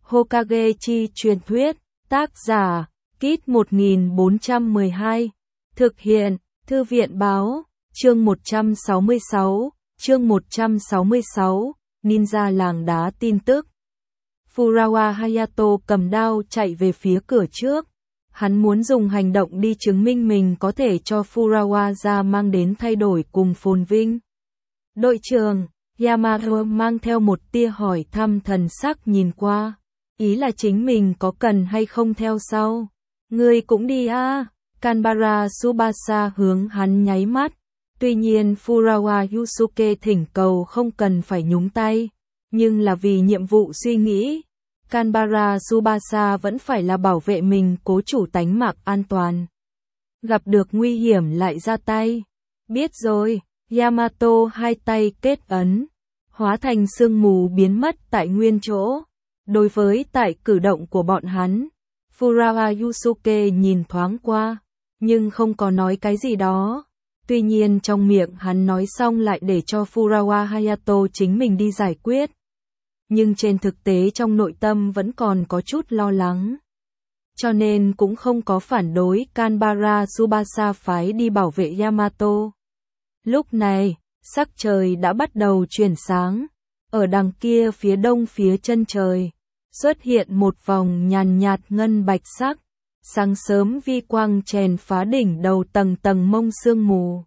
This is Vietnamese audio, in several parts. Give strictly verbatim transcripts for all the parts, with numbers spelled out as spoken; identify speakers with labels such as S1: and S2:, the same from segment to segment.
S1: Hokage chi truyền thuyết, tác giả, Kit một nghìn bốn trăm mười hai, thực hiện, Thư viện báo, chương một trăm sáu mươi sáu, chương một trăm sáu mươi sáu, ninja làng đá tin tức. Furukawa Hayato cầm đao chạy về phía cửa trước. Hắn muốn dùng hành động đi chứng minh mình có thể cho Furukawa ra mang đến thay đổi cùng phồn vinh. Đội trưởng, Yamato mang theo một tia hỏi thăm thần sắc nhìn qua. Ý là chính mình có cần hay không theo sau. Ngươi cũng đi à? Kanbara Tsubasa hướng hắn nháy mắt. Tuy nhiên Furukawa Yusuke thỉnh cầu không cần phải nhúng tay. Nhưng là vì nhiệm vụ suy nghĩ. Kanbara Tsubasa vẫn phải là bảo vệ mình cố chủ tánh mạng an toàn. Gặp được nguy hiểm lại ra tay. Biết rồi, Yamato hai tay kết ấn. Hóa thành sương mù biến mất tại nguyên chỗ. Đối với tại cử động của bọn hắn, Furukawa Yusuke nhìn thoáng qua, nhưng không có nói cái gì đó. Tuy nhiên trong miệng hắn nói xong lại để cho Furukawa Hayato chính mình đi giải quyết. Nhưng trên thực tế trong nội tâm vẫn còn có chút lo lắng. Cho nên cũng không có phản đối Kanbara Tsubasa phái đi bảo vệ Yamato. Lúc này, sắc trời đã bắt đầu chuyển sáng. Ở đằng kia phía đông phía chân trời, xuất hiện một vòng nhàn nhạt ngân bạch sắc. Sáng sớm vi quang chèn phá đỉnh đầu tầng tầng mông sương mù.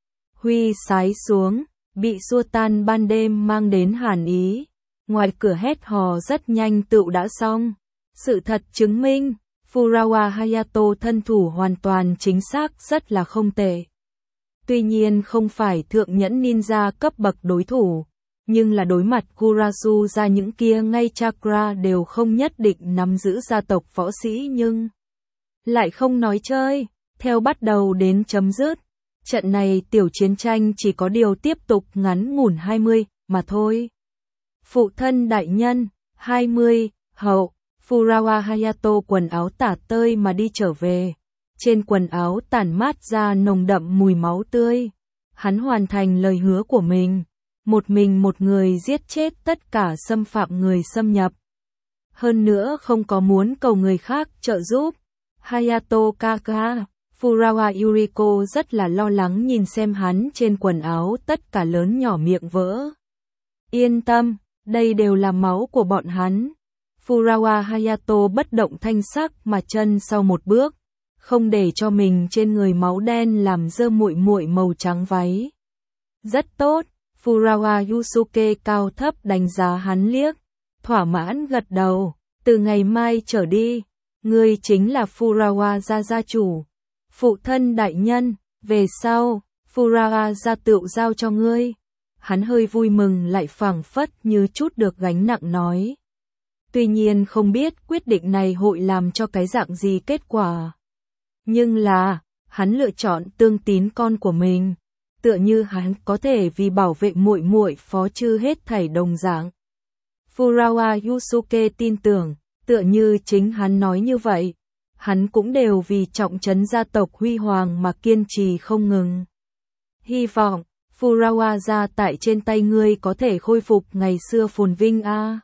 S1: Huy sái xuống, bị xua tan ban đêm mang đến hàn ý. Ngoài cửa hét hò rất nhanh tựu đã xong. Sự thật chứng minh, Furukawa Hayato thân thủ hoàn toàn chính xác rất là không tệ. Tuy nhiên không phải thượng nhẫn ninja cấp bậc đối thủ, nhưng là đối mặt Kurasu ra những kia ngay chakra đều không nhất định nắm giữ gia tộc võ sĩ nhưng lại không nói chơi, theo bắt đầu đến chấm dứt. Trận này tiểu chiến tranh chỉ có điều tiếp tục ngắn ngủn hai mươi mà thôi. Phụ thân đại nhân, hai mươi, hậu, Furukawa Hayato quần áo tả tơi mà đi trở về. Trên quần áo tản mát ra nồng đậm mùi máu tươi. Hắn hoàn thành lời hứa của mình. Một mình một người giết chết tất cả xâm phạm người xâm nhập. Hơn nữa không có muốn cầu người khác trợ giúp. Hayato kaka, Furukawa Yuriko rất là lo lắng nhìn xem hắn trên quần áo tất cả lớn nhỏ miệng vỡ. Yên tâm, đây đều là máu của bọn hắn. Furukawa Hayato bất động thanh sắc mà chân sau một bước, không để cho mình trên người máu đen làm dơ muội muội màu trắng váy. Rất tốt, Furukawa Yusuke cao thấp đánh giá hắn liếc, thỏa mãn gật đầu, từ ngày mai trở đi, ngươi chính là Furukawa gia gia chủ. Phụ thân đại nhân, về sau, Furukawa gia tựu giao cho ngươi. Hắn hơi vui mừng lại phảng phất như chút được gánh nặng nói. Tuy nhiên không biết quyết định này hội làm cho cái dạng gì kết quả. Nhưng là, hắn lựa chọn tương tín con của mình, tựa như hắn có thể vì bảo vệ muội muội phó chư hết thảy đồng dạng. Furukawa Yusuke tin tưởng, tựa như chính hắn nói như vậy, hắn cũng đều vì trọng trấn gia tộc huy hoàng mà kiên trì không ngừng. Hy vọng, Furukawa gia tại trên tay ngươi có thể khôi phục ngày xưa phồn vinh a.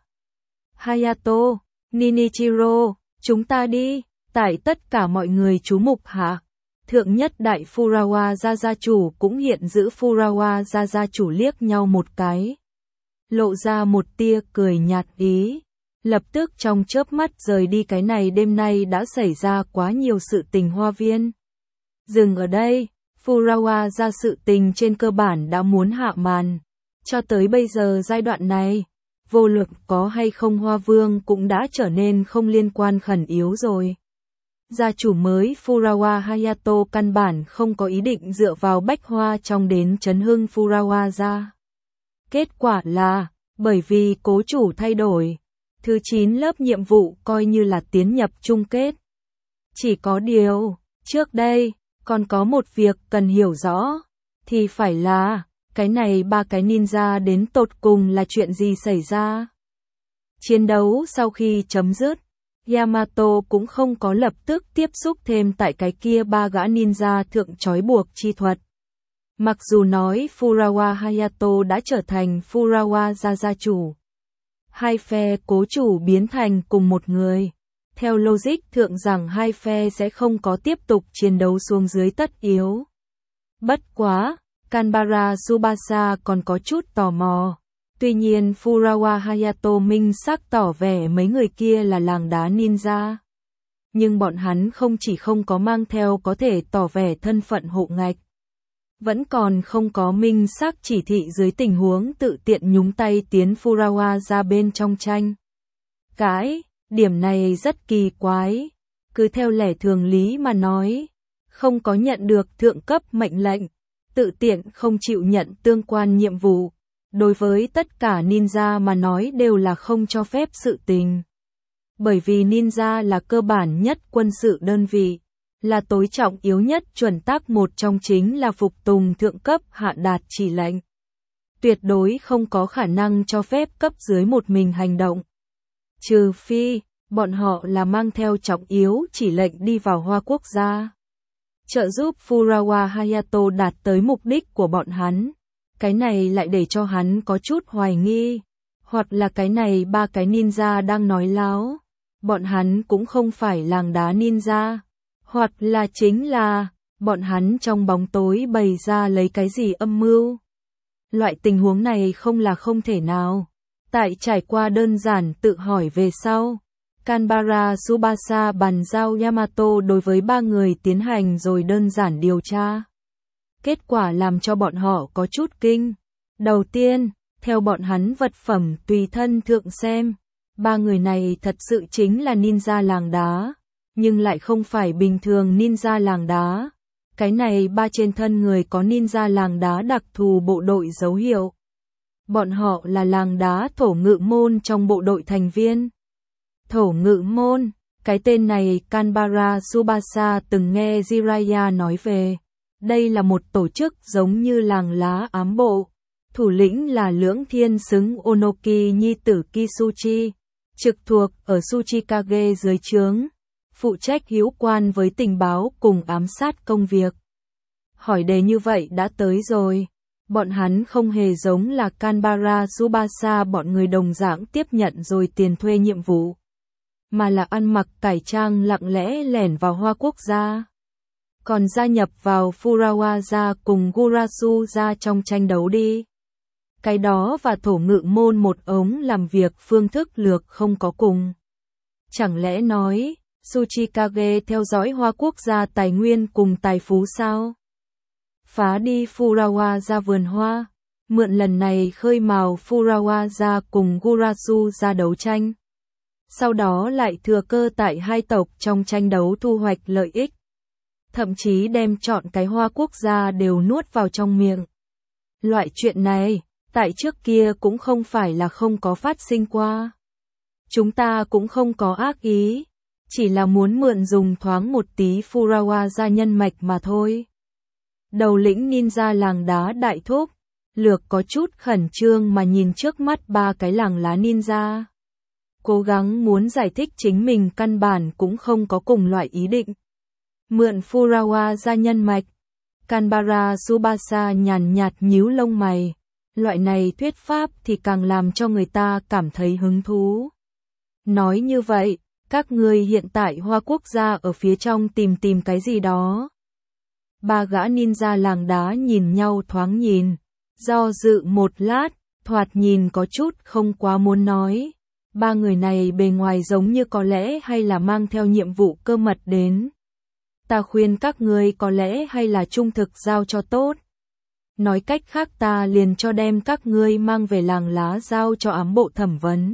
S1: Hayato, Ninichiro, chúng ta đi. Tại tất cả mọi người chú mục hạ, thượng nhất đại Furukawa gia gia chủ cũng hiện giữ Furukawa gia gia chủ liếc nhau một cái. Lộ ra một tia cười nhạt ý. Lập tức trong chớp mắt rời đi. Cái này đêm nay đã xảy ra quá nhiều sự tình hoa viên. Dừng ở đây, Furukawa gia sự tình trên cơ bản đã muốn hạ màn. Cho tới bây giờ giai đoạn này, vô luận có hay không Hoa Vương cũng đã trở nên không liên quan khẩn yếu rồi. Gia chủ mới Furukawa Hayato căn bản không có ý định dựa vào bách hoa trong đến chấn hưng Furukawa gia. Kết quả là, bởi vì cố chủ thay đổi, thứ chín lớp nhiệm vụ coi như là tiến nhập chung kết. Chỉ có điều, trước đây, còn có một việc cần hiểu rõ, thì phải là, cái này ba cái ninja đến tột cùng là chuyện gì xảy ra. Chiến đấu sau khi chấm dứt, Yamato cũng không có lập tức tiếp xúc thêm tại cái kia ba gã ninja thượng trói buộc chi thuật. Mặc dù nói Furukawa Hayato đã trở thành Furukawa gia gia chủ, hai phe cố chủ biến thành cùng một người. Theo logic thượng rằng hai phe sẽ không có tiếp tục chiến đấu xuống dưới tất yếu. Bất quá, Kanbara Tsubasa còn có chút tò mò. Tuy nhiên Furukawa Hayato minh xác tỏ vẻ mấy người kia là làng đá ninja. Nhưng bọn hắn không chỉ không có mang theo có thể tỏ vẻ thân phận hộ ngạch. Vẫn còn không có minh xác chỉ thị dưới tình huống tự tiện nhúng tay tiến Furukawa ra bên trong tranh. Cái điểm này rất kỳ quái. Cứ theo lẽ thường lý mà nói. Không có nhận được thượng cấp mệnh lệnh. Tự tiện không chịu nhận tương quan nhiệm vụ. Đối với tất cả ninja mà nói đều là không cho phép sự tình. Bởi vì ninja là cơ bản nhất quân sự đơn vị, là tối trọng yếu nhất chuẩn tắc một trong chính là phục tùng thượng cấp hạ đạt chỉ lệnh. Tuyệt đối không có khả năng cho phép cấp dưới một mình hành động. Trừ phi, bọn họ là mang theo trọng yếu chỉ lệnh đi vào Hoa Quốc gia. Trợ giúp Furukawa Hayato đạt tới mục đích của bọn hắn. Cái này lại để cho hắn có chút hoài nghi. Hoặc là cái này ba cái ninja đang nói láo. Bọn hắn cũng không phải làng đá ninja. Hoặc là chính là, bọn hắn trong bóng tối bày ra lấy cái gì âm mưu. Loại tình huống này không là không thể nào. Tại trải qua đơn giản tự hỏi về sau. Kanbara Tsubasa bàn giao Yamato đối với ba người tiến hành rồi đơn giản điều tra. Kết quả làm cho bọn họ có chút kinh. Đầu tiên, theo bọn hắn vật phẩm tùy thân thượng xem, ba người này thật sự chính là ninja làng đá, nhưng lại không phải bình thường ninja làng đá. Cái này ba trên thân người có ninja làng đá đặc thù bộ đội dấu hiệu. Bọn họ là làng đá thổ ngự môn trong bộ đội thành viên. Thổ ngự môn, cái tên này Kanbara Tsubasa từng nghe Jiraiya nói về. Đây là một tổ chức giống như làng lá ám bộ. Thủ lĩnh là Lưỡng Thiên Xứng Onoki nhi tử Kisuchi, trực thuộc ở Tsuchikage dưới trướng, phụ trách hữu quan với tình báo cùng ám sát công việc. Hỏi đề như vậy đã tới rồi. Bọn hắn không hề giống là Kanbara Tsubasa bọn người đồng dạng tiếp nhận rồi tiền thuê nhiệm vụ. Mà là ăn mặc cải trang lặng lẽ lẻn vào Hoa Quốc gia. Còn gia nhập vào Furukawa gia cùng Gurasu gia trong tranh đấu đi. Cái đó và thổ ngự môn một ống làm việc phương thức lược không có cùng. Chẳng lẽ nói, Tsuchikage theo dõi Hoa Quốc gia tài nguyên cùng tài phú sao? Phá đi Furukawa gia vườn hoa, mượn lần này khơi mào Furukawa gia cùng Gurasu gia đấu tranh. Sau đó lại thừa cơ tại hai tộc trong tranh đấu thu hoạch lợi ích. Thậm chí đem chọn cái Hoa Quốc gia đều nuốt vào trong miệng. Loại chuyện này, tại trước kia cũng không phải là không có phát sinh qua. Chúng ta cũng không có ác ý, chỉ là muốn mượn dùng thoáng một tí Furukawa gia nhân mạch mà thôi. Đầu lĩnh ninja làng đá đại thúc, lược có chút khẩn trương mà nhìn trước mắt ba cái làng lá ninja. Cố gắng muốn giải thích chính mình căn bản cũng không có cùng loại ý định. Mượn Furukawa gia nhân mạch. Kanbara Tsubasa nhàn nhạt nhíu lông mày. Loại này thuyết pháp thì càng làm cho người ta cảm thấy hứng thú. Nói như vậy, các ngươi hiện tại Hoa Quốc gia ở phía trong tìm tìm cái gì đó. Ba gã ninja làng đá nhìn nhau thoáng nhìn. Do dự một lát, thoạt nhìn có chút không quá muốn nói. Ba người này bề ngoài giống như có lẽ hay là mang theo nhiệm vụ cơ mật đến. Ta khuyên các ngươi có lẽ hay là trung thực giao cho tốt. Nói cách khác ta liền cho đem các ngươi mang về làng lá giao cho ám bộ thẩm vấn.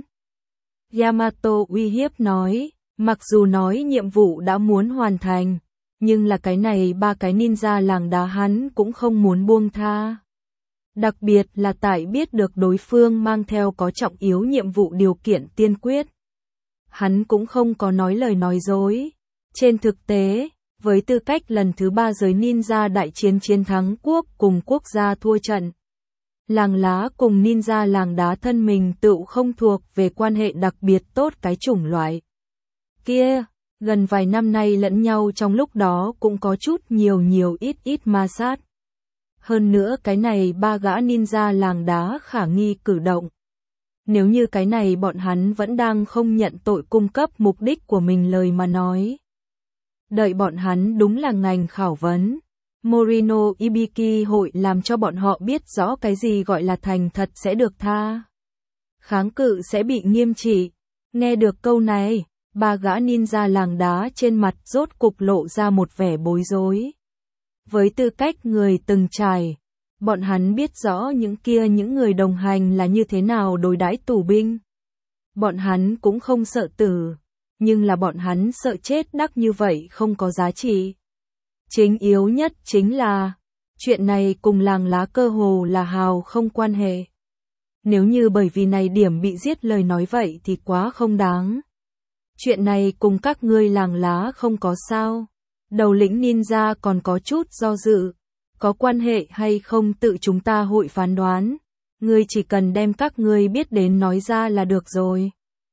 S1: Yamato uy hiếp nói, mặc dù nói nhiệm vụ đã muốn hoàn thành, nhưng là cái này ba cái ninja làng đá hắn cũng không muốn buông tha. Đặc biệt là tại biết được đối phương mang theo có trọng yếu nhiệm vụ điều kiện tiên quyết. Hắn cũng không có nói lời nói dối. Trên thực tế, với tư cách lần thứ ba giới ninja đại chiến chiến thắng quốc cùng quốc gia thua trận. Làng lá cùng ninja làng đá thân mình tự không thuộc về quan hệ đặc biệt tốt cái chủng loại. Kia, gần vài năm nay lẫn nhau trong lúc đó cũng có chút nhiều nhiều ít ít ma sát. Hơn nữa cái này ba gã ninja làng đá khả nghi cử động. Nếu như cái này bọn hắn vẫn đang không nhận tội cung cấp mục đích của mình lời mà nói. Đợi bọn hắn đúng là ngành khảo vấn. Morino Ibiki hội làm cho bọn họ biết rõ cái gì gọi là thành thật sẽ được tha. Kháng cự sẽ bị nghiêm trị. Nghe được câu này, ba gã ninja làng đá trên mặt rốt cục lộ ra một vẻ bối rối. Với tư cách người từng trải, bọn hắn biết rõ những kia những người đồng hành là như thế nào đối đãi tù binh. Bọn hắn cũng không sợ tử, nhưng là bọn hắn sợ chết đắc như vậy không có giá trị. Chính yếu nhất chính là, chuyện này cùng làng lá cơ hồ là hào không quan hệ. Nếu như bởi vì này điểm bị giết lời nói vậy thì quá không đáng. Chuyện này cùng các ngươi làng lá không có sao. Đầu lĩnh ninja còn có chút do dự. Có quan hệ hay không tự chúng ta hội phán đoán. Ngươi chỉ cần đem các ngươi biết đến nói ra là được rồi.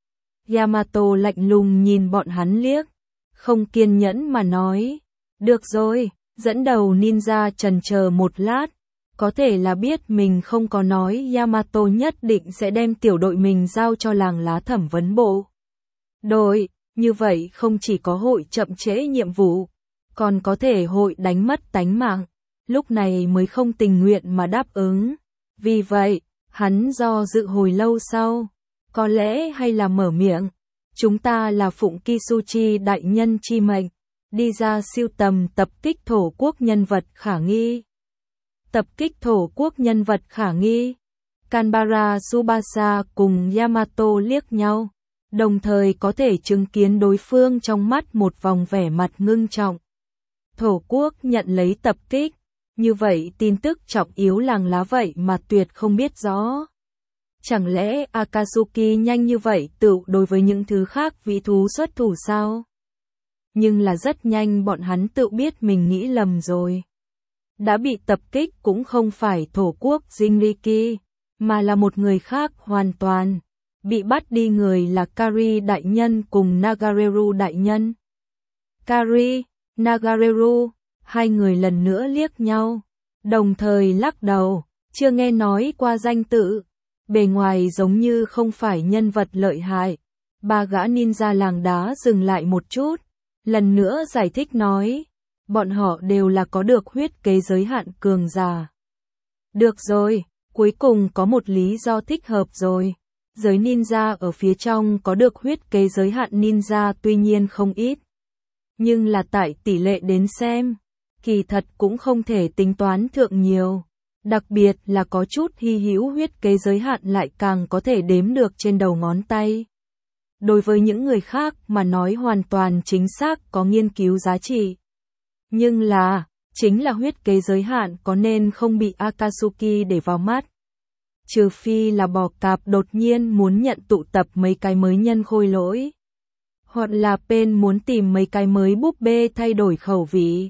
S1: Yamato lạnh lùng nhìn bọn hắn liếc. Không kiên nhẫn mà nói. Được rồi, dẫn đầu ninja chần chờ một lát. Có thể là biết mình không có nói Yamato nhất định sẽ đem tiểu đội mình giao cho làng lá thẩm vấn bộ. Đội, như vậy không chỉ có hội chậm trễ nhiệm vụ, còn có thể hội đánh mất tánh mạng. Lúc này mới không tình nguyện mà đáp ứng. Vì vậy, hắn do dự hồi lâu sau. Có lẽ hay là mở miệng. Chúng ta là phụng Kisuchi đại nhân chi mệnh. Đi ra siêu tầm tập kích thổ quốc nhân vật khả nghi. Tập kích thổ quốc nhân vật khả nghi. Kanbara Tsubasa cùng Yamato liếc nhau, đồng thời có thể chứng kiến đối phương trong mắt một vòng vẻ mặt ngưng trọng. Thổ quốc nhận lấy tập kích, như vậy tin tức trọng yếu làng lá vậy mà tuyệt không biết rõ. Chẳng lẽ Akatsuki nhanh như vậy tự đối với những thứ khác vị thú xuất thủ sao? Nhưng là rất nhanh bọn hắn tự biết mình nghĩ lầm rồi. Đã bị tập kích cũng không phải thổ quốc Jinriki, mà là một người khác hoàn toàn. Bị bắt đi người là Kari đại nhân cùng Nagareru đại nhân. Kari, Nagareru, hai người lần nữa liếc nhau, đồng thời lắc đầu, chưa nghe nói qua danh tự. Bề ngoài giống như không phải nhân vật lợi hại. Ba gã ninja làng đá dừng lại một chút, lần nữa giải thích nói. Bọn họ đều là có được huyết kế giới hạn cường giả. Được rồi, cuối cùng có một lý do thích hợp rồi. Giới ninja ở phía trong có được huyết kế giới hạn ninja tuy nhiên không ít. Nhưng là tại tỷ lệ đến xem, kỳ thật cũng không thể tính toán thượng nhiều. Đặc biệt là có chút hy hữu huyết kế giới hạn lại càng có thể đếm được trên đầu ngón tay. Đối với những người khác mà nói hoàn toàn chính xác có nghiên cứu giá trị. Nhưng là, chính là huyết kế giới hạn có nên không bị Akatsuki để vào mắt. Trừ phi là bò cạp đột nhiên muốn nhận tụ tập mấy cái mới nhân khôi lỗi. Hoặc là Pen muốn tìm mấy cái mới búp bê thay đổi khẩu vị.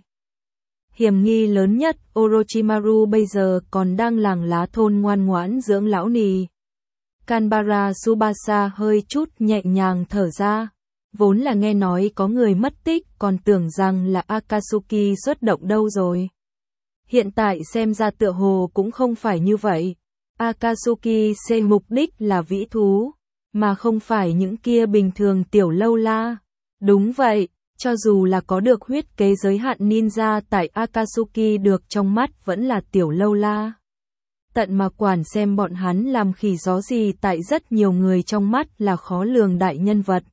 S1: Hiểm nghi lớn nhất, Orochimaru bây giờ còn đang làng lá thôn ngoan ngoãn dưỡng lão nì. Kanbara Tsubasa hơi chút nhẹ nhàng thở ra. Vốn là nghe nói có người mất tích còn tưởng rằng là Akatsuki xuất động đâu rồi. Hiện tại xem ra tựa hồ cũng không phải như vậy. Akatsuki xem mục đích là vĩ thú, mà không phải những kia bình thường tiểu lâu la. Đúng vậy, cho dù là có được huyết kế giới hạn ninja tại Akatsuki được trong mắt vẫn là tiểu lâu la. Tận mà quản xem bọn hắn làm khỉ gió gì tại rất nhiều người trong mắt là khó lường đại nhân vật.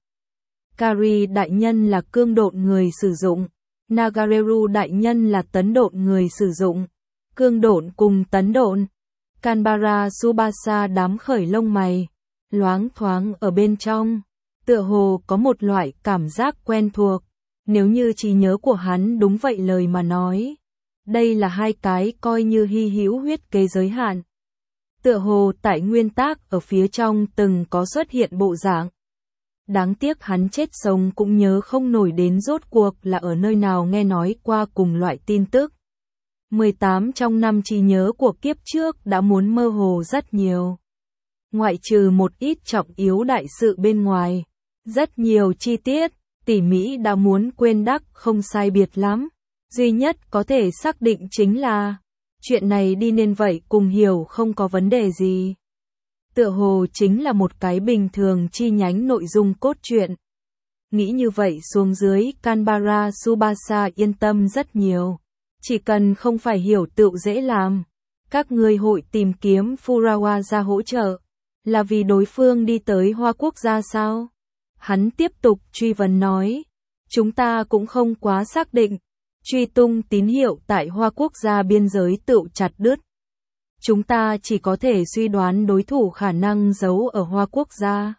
S1: Kari đại nhân là cương độn người sử dụng, Nagareru đại nhân là tấn độn người sử dụng. Cương độn cùng tấn độn. Kanbara Tsubasa đám khởi lông mày, loáng thoáng ở bên trong, tựa hồ có một loại cảm giác quen thuộc. Nếu như trí nhớ của hắn đúng vậy lời mà nói, đây là hai cái coi như hy hữu huyết kế giới hạn. Tựa hồ tại nguyên tác ở phía trong từng có xuất hiện bộ dạng. Đáng tiếc hắn chết sống cũng nhớ không nổi đến rốt cuộc là ở nơi nào nghe nói qua cùng loại tin tức. mười tám trong năm trí nhớ của kiếp trước đã muốn mơ hồ rất nhiều. Ngoại trừ một ít trọng yếu đại sự bên ngoài, rất nhiều chi tiết, tỉ mỉ đã muốn quên đắc không sai biệt lắm. Duy nhất có thể xác định chính là, chuyện này đi nên vậy cùng hiểu không có vấn đề gì. tựa hồ chính là một cái bình thường chi nhánh nội dung cốt truyện. Nghĩ như vậy xuống dưới, Canberra Tsubasa yên tâm rất nhiều. Chỉ cần không phải hiểu tựu dễ làm. Các ngươi hội tìm kiếm Furukawa ra hỗ trợ. Là vì đối phương đi tới Hoa Quốc gia sao? Hắn tiếp tục truy vấn nói. Chúng ta cũng không quá xác định. Truy tung tín hiệu tại Hoa Quốc gia biên giới tựu chặt đứt. Chúng ta chỉ có thể suy đoán đối thủ khả năng giấu ở Hoa Quốc gia.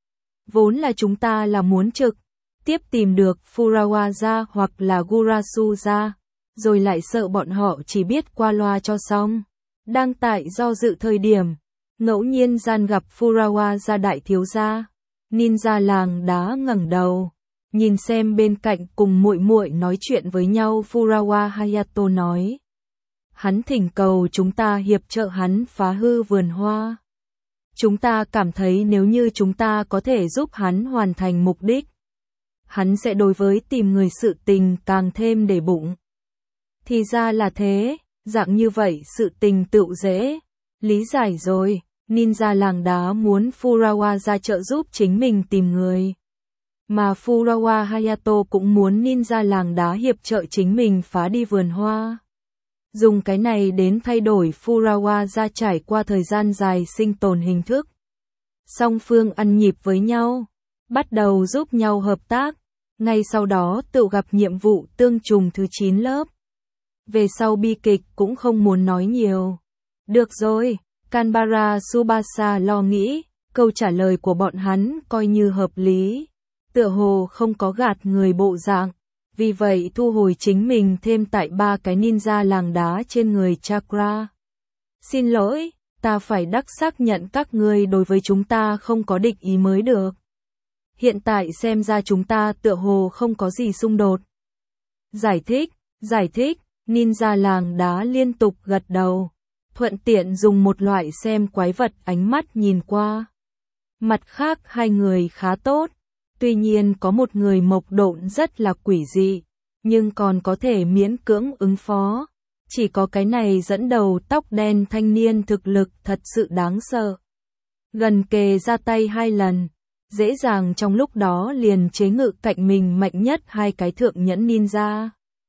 S1: Vốn là chúng ta là muốn trực tiếp tìm được Furukawa ra hoặc là Gurasu ra, rồi lại sợ bọn họ chỉ biết qua loa cho xong. Đang tại do dự thời điểm, ngẫu nhiên gian gặp Furukawa ra đại thiếu gia. Ninja làng đá ngẩng đầu, nhìn xem bên cạnh cùng muội muội nói chuyện với nhau. Furukawa Hayato nói. Hắn thỉnh cầu chúng ta hiệp trợ hắn phá hư vườn hoa. Chúng ta cảm thấy nếu như chúng ta có thể giúp hắn hoàn thành mục đích, hắn sẽ đối với tìm người sự tình càng thêm để bụng. Thì ra là thế, dạng như vậy sự tình tựu dễ. Lý giải rồi, ninja làng đá muốn Furukawa ra trợ giúp chính mình tìm người. Mà Furukawa Hayato cũng muốn ninja làng đá hiệp trợ chính mình phá đi vườn hoa. Dùng cái này đến thay đổi Furukawa ra trải qua thời gian dài sinh tồn hình thức. Song phương ăn nhịp với nhau, bắt đầu giúp nhau hợp tác, ngay sau đó tự gặp nhiệm vụ tương trùng thứ chín lớp. Về sau bi kịch cũng không muốn nói nhiều. Được rồi, Canberra Tsubasa lo nghĩ, câu trả lời của bọn hắn coi như hợp lý, tựa hồ không có gạt người bộ dạng. Vì vậy thu hồi chính mình thêm tại ba cái ninja làng đá trên người Chakra. Xin lỗi, ta phải đắc xác nhận các ngươi đối với chúng ta không có địch ý mới được. Hiện tại xem ra chúng ta tựa hồ không có gì xung đột. Giải thích, giải thích, ninja làng đá liên tục gật đầu, thuận tiện dùng một loại xem quái vật ánh mắt nhìn qua. Mặt khác hai người khá tốt. Tuy nhiên có một người mộc độn rất là quỷ dị, nhưng còn có thể miễn cưỡng ứng phó. Chỉ có cái này dẫn đầu tóc đen thanh niên thực lực thật sự đáng sợ. Gần kề ra tay hai lần, dễ dàng trong lúc đó liền chế ngự cạnh mình mạnh nhất hai cái thượng nhẫn ninja.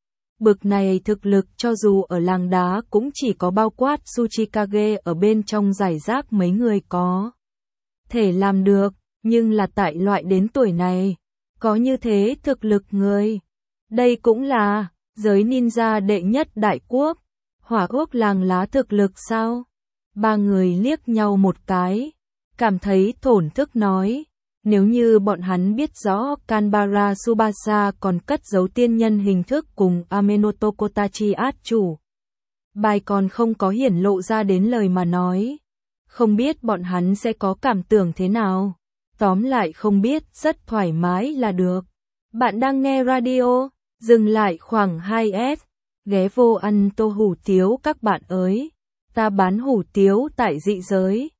S1: Bực này thực lực cho dù ở làng đá cũng chỉ có bao quát Tsuchikage ở bên trong giải rác mấy người có thể làm được. Nhưng là tại loại đến tuổi này, có như thế thực lực người. Đây cũng là giới ninja đệ nhất đại quốc, Hỏa Quốc làng lá thực lực sao? Ba người liếc nhau một cái, cảm thấy thổn thức nói, nếu như bọn hắn biết rõ Canberra Tsubasa còn cất giấu tiên nhân hình thức cùng Amenoto Kotachi át chủ. Bài còn không có hiển lộ ra đến lời mà nói, không biết bọn hắn sẽ có cảm tưởng thế nào. Tóm lại không biết, rất thoải mái là được. Bạn đang nghe radio, dừng lại khoảng hai S, ghé vô ăn tô hủ tiếu các bạn ơi. Ta bán hủ tiếu tại dị giới.